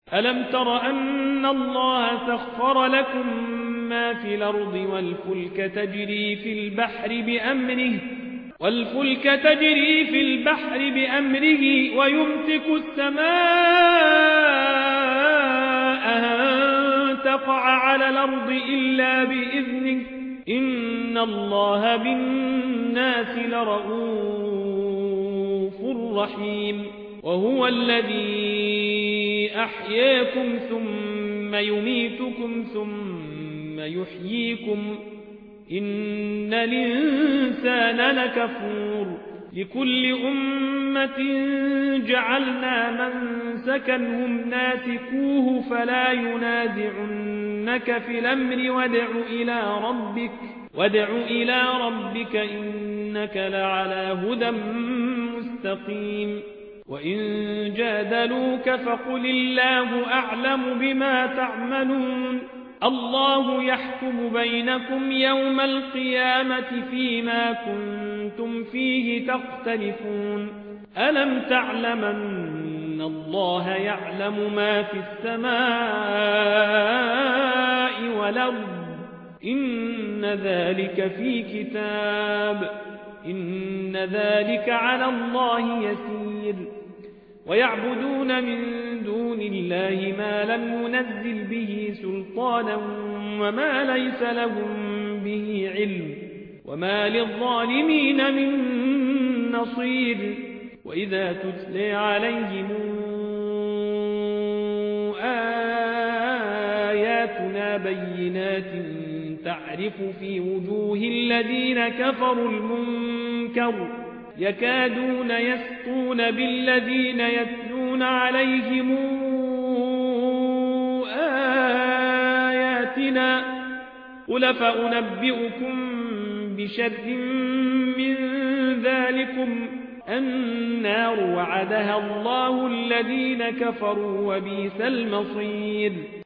ألم تر أن الله سخر لكم ما في الأرض والفلك تجري في البحر بأمره ويمسك السماء أن تقع على الأرض إلا بإذنه إن الله بالناس لرؤوف رحيم وهو الذي أحياكم ثم يميتكم ثم يحييكم إن الإنسان لكفور لكل أمة جعلنا منسكا هم ناسكوه فلا ينازعنك في الأمر وادع إلى ربك إنك لعلى هدى مستقيم وإن جادلوك فقل الله أعلم بما تعملون الله يحكم بينكم يوم القيامة فيما كنتم فيه تختلفون ألم تعلم أن الله يعلم ما في السماء والأرض إن ذلك في كتاب إن ذلك على الله يسير ويعبدون من دون الله ما لم ينزل به سلطانا وما ليس لهم به علم وما للظالمين من نصير وإذا تتلى عليهم آياتنا بينات تعرف في وجوه الذين كفروا المنكر يكادون يسطون بالذين يتلون عليهم آياتنا قل فأنبئكم بشر من ذلكم النار وعدها الله الذين كفروا وبئس المصير